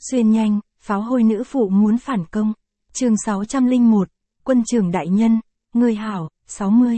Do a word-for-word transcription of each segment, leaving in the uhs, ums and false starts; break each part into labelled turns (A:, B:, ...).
A: Xuyên nhanh, pháo hôi nữ phụ muốn phản công. Chương sáu trăm lẻ một, Quân trưởng đại nhân, người hảo, sáu mươi.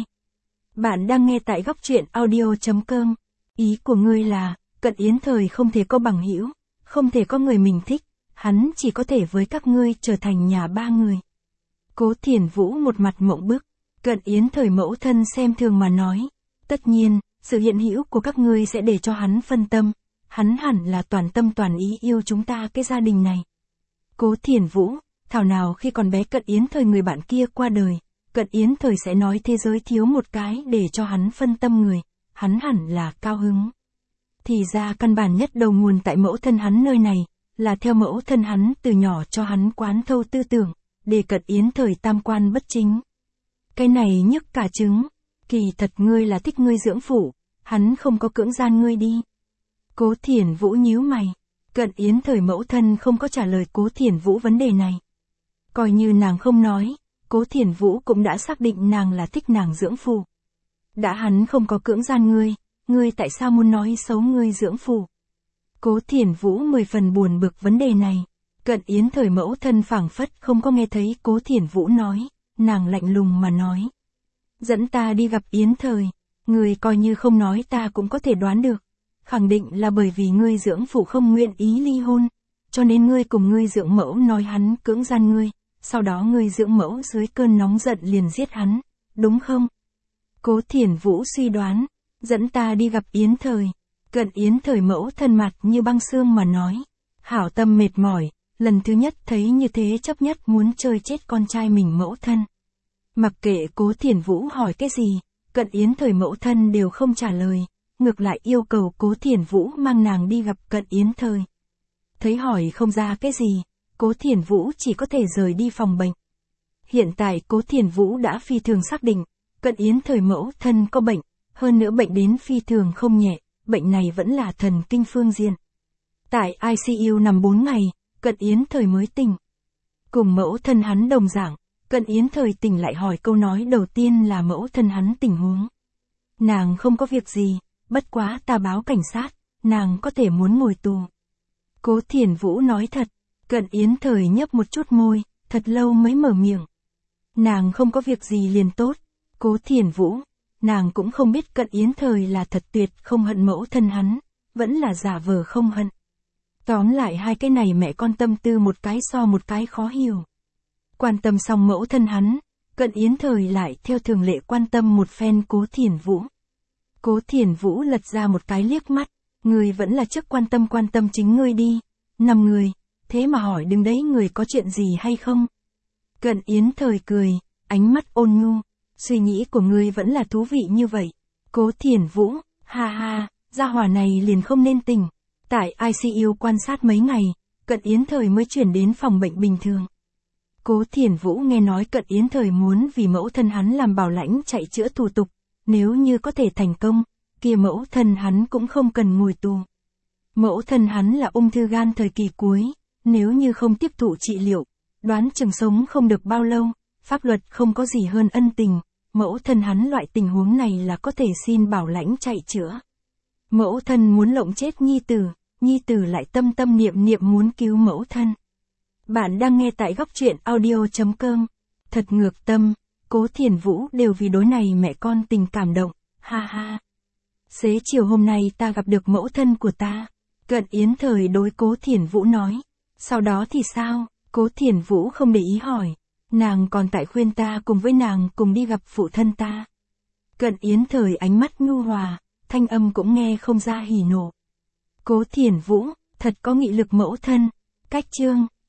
A: Bạn đang nghe tại góc truyện audio.com. Ý của ngươi là, Cận Yến thời không thể có bằng hữu, không thể có người mình thích, hắn chỉ có thể với các ngươi trở thành nhà ba người. Cố Thiển Vũ một mặt mộng bức, Cận Yến thời mẫu thân xem thường mà nói, tất nhiên, sự hiện hữu của các ngươi sẽ để cho hắn phân tâm, hắn hẳn là toàn tâm toàn ý yêu chúng ta cái gia đình này. Cố Thiển Vũ, thảo nào khi còn bé Cận Yến thời người bạn kia qua đời, Cận Yến thời sẽ nói thế giới thiếu một cái để cho hắn phân tâm người, hắn hẳn là cao hứng. Thì ra căn bản nhất đầu nguồn tại mẫu thân hắn nơi này, là theo mẫu thân hắn từ nhỏ cho hắn quán thâu tư tưởng, để Cận Yến thời tam quan bất chính. Cái này nhức cả trứng, kỳ thật ngươi là thích ngươi dưỡng phụ, hắn không có cưỡng gian ngươi đi. Cố Thiển Vũ nhíu mày, Cận Yến thời mẫu thân không có trả lời Cố Thiển Vũ vấn đề này. Coi như nàng không nói, Cố Thiển Vũ cũng đã xác định nàng là thích nàng dưỡng phụ. Đã hắn không có cưỡng gian ngươi, ngươi tại sao muốn nói xấu ngươi dưỡng phụ? Cố Thiển Vũ mười phần buồn bực vấn đề này. Cận Yến thời mẫu thân phảng phất không có nghe thấy Cố Thiển Vũ nói, nàng lạnh lùng mà nói. Dẫn ta đi gặp Yến thời, ngươi coi như không nói ta cũng có thể đoán được. Khẳng định là bởi vì ngươi dưỡng phụ không nguyện ý ly hôn, cho nên ngươi cùng ngươi dưỡng mẫu nói hắn cưỡng gian ngươi, sau đó ngươi dưỡng mẫu dưới cơn nóng giận liền giết hắn, đúng không? Cố Thiển Vũ suy đoán, dẫn ta đi gặp Yến thời. Cận Yến thời mẫu thân mặt như băng xương mà nói, hảo tâm mệt mỏi, lần thứ nhất thấy như thế chấp nhất muốn chơi chết con trai mình mẫu thân. Mặc kệ Cố Thiển Vũ hỏi cái gì, Cận Yến thời mẫu thân đều không trả lời, ngược lại yêu cầu Cố Thiển Vũ mang nàng đi gặp Cận Yến thời. Thấy hỏi không ra cái gì, Cố Thiển Vũ chỉ có thể rời đi phòng bệnh. Hiện tại Cố Thiển Vũ đã phi thường xác định, Cận Yến thời mẫu thân có bệnh, hơn nữa bệnh đến phi thường không nhẹ, bệnh này vẫn là thần kinh phương diện. Tại i xê u nằm bốn ngày, Cận Yến thời mới tỉnh. Cùng mẫu thân hắn đồng dạng, Cận Yến thời tỉnh lại hỏi câu nói đầu tiên là mẫu thân hắn tình huống. Nàng không có việc gì, bất quá ta báo cảnh sát, nàng có thể muốn ngồi tù. Cố Thiển Vũ nói thật, Cận Yến thời nhấp một chút môi, thật lâu mới mở miệng. Nàng không có việc gì liền tốt. Cố Thiển Vũ, nàng cũng không biết Cận Yến thời là thật tuyệt không hận mẫu thân hắn, vẫn là giả vờ không hận. Tóm lại hai cái này mẹ con tâm tư một cái so một cái khó hiểu. Quan tâm xong mẫu thân hắn, Cận Yến thời lại theo thường lệ quan tâm một phen Cố Thiển Vũ. Cố Thiển Vũ lật ra một cái liếc mắt, người vẫn là trước quan tâm quan tâm chính ngươi đi, năm người, thế mà hỏi đừng đấy người có chuyện gì hay không. Cận Yến thời cười, ánh mắt ôn nhu, suy nghĩ của ngươi vẫn là thú vị như vậy. Cố Thiển Vũ, ha ha, gia hỏa này liền không nên tỉnh. Tại i xê u quan sát mấy ngày, Cận Yến thời mới chuyển đến phòng bệnh bình thường. Cố Thiển Vũ nghe nói Cận Yến thời muốn vì mẫu thân hắn làm bảo lãnh chạy chữa thủ tục, nếu như có thể thành công, kia mẫu thân hắn cũng không cần ngồi tù. Mẫu thân hắn là ung thư gan thời kỳ cuối, nếu như không tiếp thụ trị liệu, đoán chừng sống không được bao lâu, pháp luật không có gì hơn ân tình, mẫu thân hắn loại tình huống này là có thể xin bảo lãnh chạy chữa. Mẫu thân muốn lộng chết nhi tử, nhi tử lại tâm tâm niệm niệm muốn cứu mẫu thân. Bạn đang nghe tại góc truyện audio.com. Thật ngược tâm, Cố Thiển Vũ đều vì đối này mẹ con tình cảm động, ha ha. Xế chiều hôm nay ta gặp được mẫu thân của ta. Cận Yến thời đối Cố Thiển Vũ nói. Sau đó thì sao? Cố Thiển Vũ không để ý hỏi. Nàng còn tại khuyên ta cùng với nàng cùng đi gặp phụ thân ta. Cận Yến thời ánh mắt nhu hòa, thanh âm cũng nghe không ra hỉ nộ. Cố Thiển Vũ, thật có nghị lực mẫu thân. Cách chương.